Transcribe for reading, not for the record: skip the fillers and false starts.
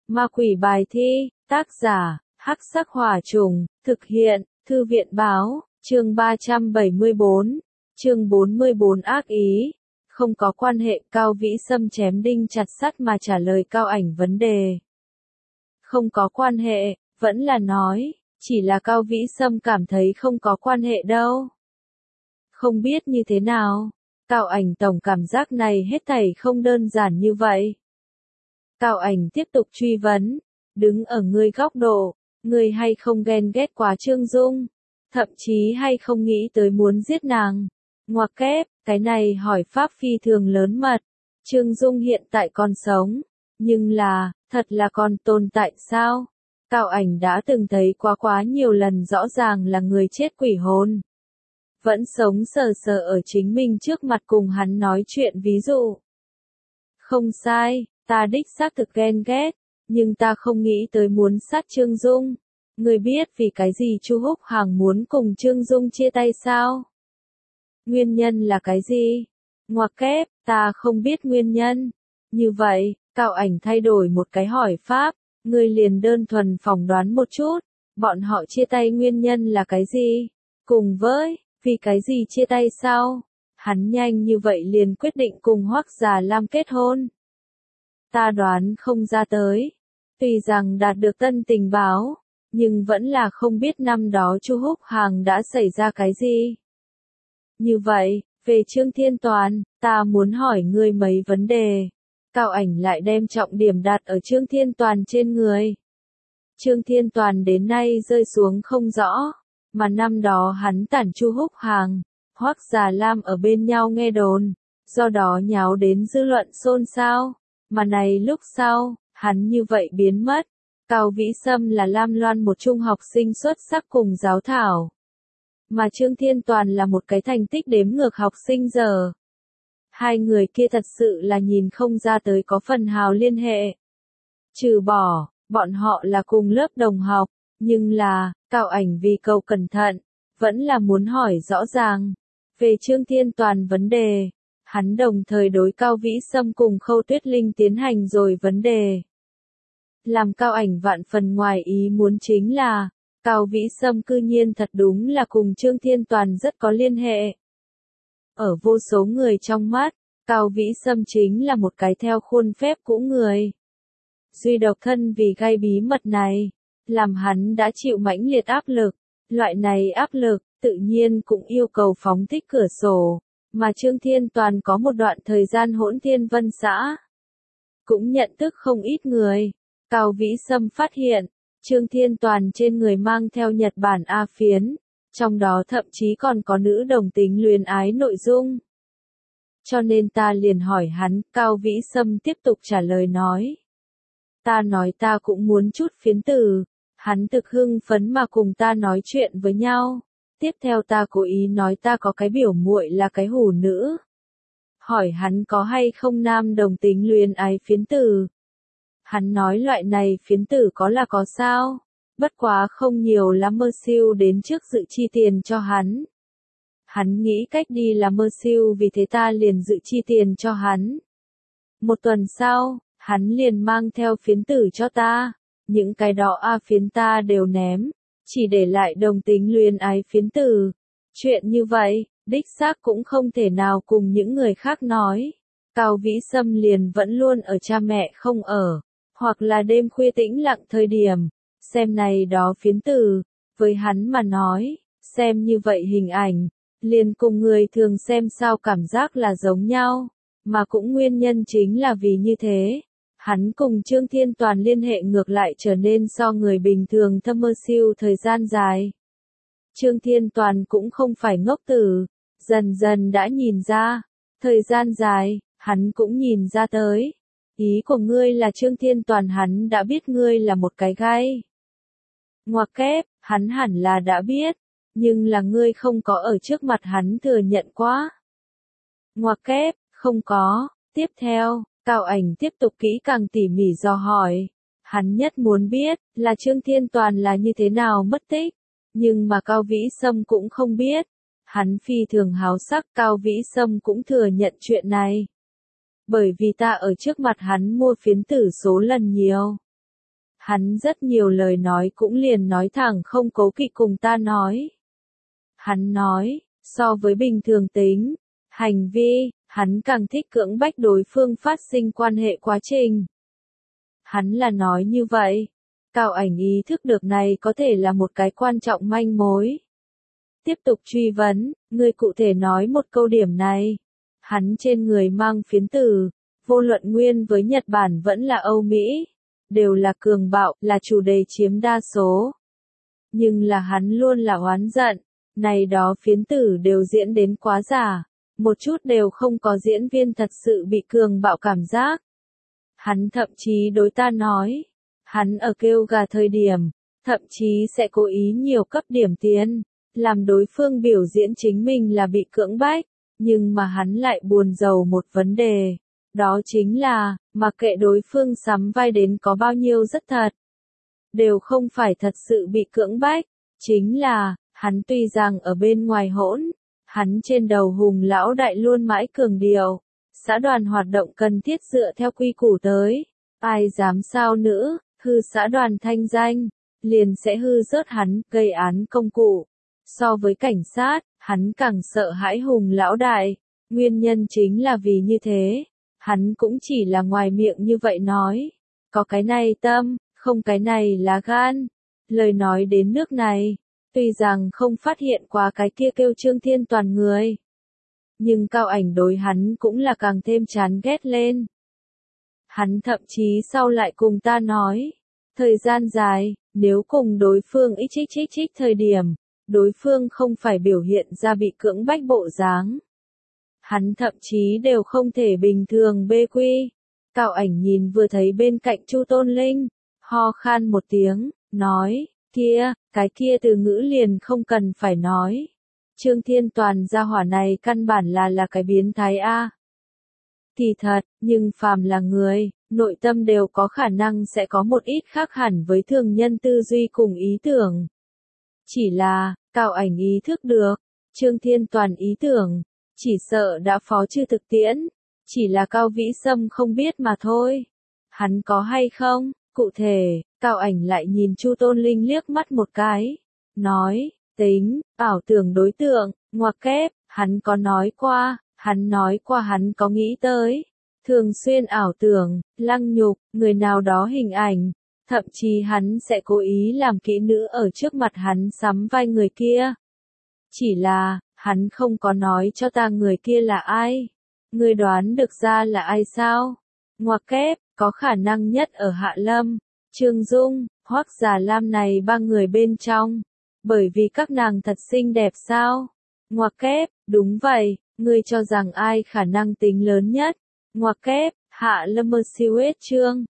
Ma quỷ bài thi, tác giả, Hắc Sắc Hỏa Trùng, thực hiện, Thư viện báo, chương 374, chương 44 ác ý. Không có quan hệ, Cao Vĩ Sâm chém đinh chặt sắt mà trả lời Cao Ảnh vấn đề. Không có quan hệ, vẫn là nói, chỉ là Cao Vĩ Sâm cảm thấy không có quan hệ đâu. Không biết như thế nào, Cao Ảnh tổng cảm giác này hết thảy không đơn giản như vậy. Cao Ảnh tiếp tục truy vấn, đứng ở ngươi góc độ, ngươi hay không ghen ghét quá Trương Dung, thậm chí hay không nghĩ tới muốn giết nàng. Ngoặc kép, cái này hỏi pháp phi thường lớn mật. Trương Dung hiện tại còn sống, nhưng là, thật là còn tồn tại sao? Cao Ảnh đã từng thấy quá nhiều lần rõ ràng là người chết quỷ hồn. Vẫn sống sờ sờ ở chính mình trước mặt cùng hắn nói chuyện ví dụ. Không sai, ta đích xác thực ghen ghét, nhưng ta không nghĩ tới muốn sát Trương Dung. Ngươi biết vì cái gì Chu Húc Hàng muốn cùng Trương Dung chia tay sao? Nguyên nhân là cái gì? Ngoặc kép, ta không biết nguyên nhân. Như vậy, Cao Ảnh thay đổi một cái hỏi pháp, ngươi liền đơn thuần phỏng đoán một chút, bọn họ chia tay nguyên nhân là cái gì? Cùng với, vì cái gì chia tay sao? Hắn nhanh như vậy liền quyết định cùng Hoắc Già Lam kết hôn. Ta đoán không ra tới. Tuy rằng đạt được tân tình báo, nhưng vẫn là không biết năm đó Chu Húc Hàng đã xảy ra cái gì. Như vậy, về Trương Thiên Toàn, ta muốn hỏi ngươi mấy vấn đề. Cao Ảnh lại đem trọng điểm đặt ở Trương Thiên Toàn trên người. Trương Thiên Toàn đến nay rơi xuống không rõ, mà năm đó hắn tản Chu Húc Hàng, Hoắc Già Lam ở bên nhau nghe đồn, do đó nháo đến dư luận xôn xao, mà này lúc sau, hắn như vậy biến mất. Cao Vĩ Sâm là Lam Loan một trung học sinh xuất sắc cùng giáo thảo, mà Trương Thiên Toàn là một cái thành tích đếm ngược học sinh giờ. Hai người kia thật sự là nhìn không ra tới có phần hào liên hệ. Trừ bỏ, bọn họ là cùng lớp đồng học, nhưng là, Cao Ảnh vì cầu cẩn thận, vẫn là muốn hỏi rõ ràng. Về Trương Thiên Toàn vấn đề, hắn đồng thời đối Cao Vĩ Sâm cùng Khâu Tuyết Linh tiến hành rồi vấn đề. Làm Cao Ảnh vạn phần ngoài ý muốn chính là, Cao Vĩ Sâm cư nhiên thật đúng là cùng Trương Thiên Toàn rất có liên hệ. Ở vô số người trong mắt, Cao Vĩ Sâm chính là một cái theo khuôn phép cũ người. Duy độc thân vì gai bí mật này, làm hắn đã chịu mãnh liệt áp lực. Loại này áp lực, tự nhiên cũng yêu cầu phóng thích cửa sổ, mà Trương Thiên Toàn có một đoạn thời gian hỗn Thiên Vân xã. Cũng nhận thức không ít người. Cao Vĩ Sâm phát hiện, Trương Thiên Toàn trên người mang theo Nhật Bản A phiến, trong đó thậm chí còn có nữ đồng tính luyến ái nội dung. Cho nên ta liền hỏi hắn, Cao Vĩ Sâm tiếp tục trả lời nói. Ta nói ta cũng muốn chút phiến tử, hắn thực hưng phấn mà cùng ta nói chuyện với nhau. Tiếp theo ta cố ý nói ta có cái biểu muội là cái hủ nữ. Hỏi hắn có hay không nam đồng tính luyến ái phiến tử. Hắn nói loại này phiến tử có là có sao, bất quá không nhiều lắm mơ siêu đến trước dự chi tiền cho hắn. Hắn nghĩ cách đi là mơ siêu vì thế ta liền dự chi tiền cho hắn. Một tuần sau, hắn liền mang theo phiến tử cho ta, những cái đó A phiến ta đều ném, chỉ để lại đồng tính luyến ái phiến tử. Chuyện như vậy, đích xác cũng không thể nào cùng những người khác nói. Cao Vĩ Sâm liền vẫn luôn ở cha mẹ không ở, hoặc là đêm khuya tĩnh lặng thời điểm, xem này đó phiến tử, với hắn mà nói, xem như vậy hình ảnh, liền cùng người thường xem sao cảm giác là giống nhau, mà cũng nguyên nhân chính là vì như thế, hắn cùng Trương Thiên Toàn liên hệ ngược lại trở nên so người bình thường thâm mơ siêu thời gian dài. Trương Thiên Toàn cũng không phải ngốc tử, dần dần đã nhìn ra, thời gian dài, hắn cũng nhìn ra tới. Ý của ngươi là Trương Thiên Toàn hắn đã biết ngươi là một cái gai. Ngoặc kép, hắn hẳn là đã biết, nhưng là ngươi không có ở trước mặt hắn thừa nhận quá. Ngoặc kép, không có. Tiếp theo, Cao Ảnh tiếp tục kỹ càng tỉ mỉ dò hỏi. Hắn nhất muốn biết, là Trương Thiên Toàn là như thế nào mất tích. Nhưng mà Cao Vĩ Sâm cũng không biết. Hắn phi thường háo sắc, Cao Vĩ Sâm cũng thừa nhận chuyện này. Bởi vì ta ở trước mặt hắn mua phiến tử số lần nhiều. Hắn rất nhiều lời nói cũng liền nói thẳng không cố kỵ cùng ta nói. Hắn nói, so với bình thường tính, hành vi, hắn càng thích cưỡng bách đối phương phát sinh quan hệ quá trình. Hắn là nói như vậy. Cao Ảnh ý thức được này có thể là một cái quan trọng manh mối. Tiếp tục truy vấn, ngươi cụ thể nói một câu điểm này. Hắn trên người mang phiến tử, vô luận nguyên với Nhật Bản vẫn là Âu Mỹ, đều là cường bạo, là chủ đề chiếm đa số. Nhưng là hắn luôn là oán giận, này đó phiến tử đều diễn đến quá giả, một chút đều không có diễn viên thật sự bị cường bạo cảm giác. Hắn thậm chí đối ta nói, hắn ở kêu gà thời điểm, thậm chí sẽ cố ý nhiều cấp điểm tiền, làm đối phương biểu diễn chính mình là bị cưỡng bách, nhưng mà hắn lại buồn rầu một vấn đề, đó chính là, mặc kệ đối phương sắm vai đến có bao nhiêu rất thật, đều không phải thật sự bị cưỡng bách, chính là, hắn tuy rằng ở bên ngoài hỗn, hắn trên đầu hùng lão đại luôn mãi cường điệu, xã đoàn hoạt động cần thiết dựa theo quy củ tới, ai dám sao nữa, hư xã đoàn thanh danh, liền sẽ hư rớt hắn, gây án công cụ. So với cảnh sát, hắn càng sợ hãi hùng lão đại, nguyên nhân chính là vì như thế, hắn cũng chỉ là ngoài miệng như vậy nói, có cái này tâm, không cái này là gan. Lời nói đến nước này, tuy rằng không phát hiện qua cái kia kêu Trương Thiên Toàn người, nhưng Cao Ảnh đối hắn cũng là càng thêm chán ghét lên. Hắn thậm chí sau lại cùng ta nói, thời gian dài, nếu cùng đối phương ít chích thời điểm, đối phương không phải biểu hiện ra bị cưỡng bách bộ dáng. Hắn thậm chí đều không thể bình thường bê quy. Cao Ảnh nhìn vừa thấy bên cạnh Chu Tôn Linh, ho khan một tiếng, nói, kia, cái kia từ ngữ liền không cần phải nói. Trương Thiên Toàn gia hỏa này căn bản là cái biến thái a. Thì thật, nhưng phàm là người, nội tâm đều có khả năng sẽ có một ít khác hẳn với thường nhân tư duy cùng ý tưởng. Chỉ là, Cao Ảnh ý thức được, Trương Thiên Toàn ý tưởng, chỉ sợ đã phó chư thực tiễn, chỉ là Cao Vĩ Sâm không biết mà thôi. Hắn có hay không? Cụ thể, Cao Ảnh lại nhìn Chu Tôn Linh liếc mắt một cái, nói, tính, ảo tưởng đối tượng, ngoặc kép, hắn có nói qua hắn có nghĩ tới, thường xuyên ảo tưởng, lăng nhục, người nào đó hình ảnh, thậm chí hắn sẽ cố ý làm kỹ nữ ở trước mặt hắn sắm vai người kia. Chỉ là, hắn không có nói cho ta người kia là ai. Ngươi đoán được ra là ai sao? Ngoặc kép, có khả năng nhất ở Hạ Lâm, Trương Dung, Hoắc Già Lam này ba người bên trong. Bởi vì các nàng thật xinh đẹp sao? Ngoặc kép, đúng vậy, ngươi cho rằng ai khả năng tính lớn nhất? Ngoặc kép, Hạ Lâm siêu hết chương.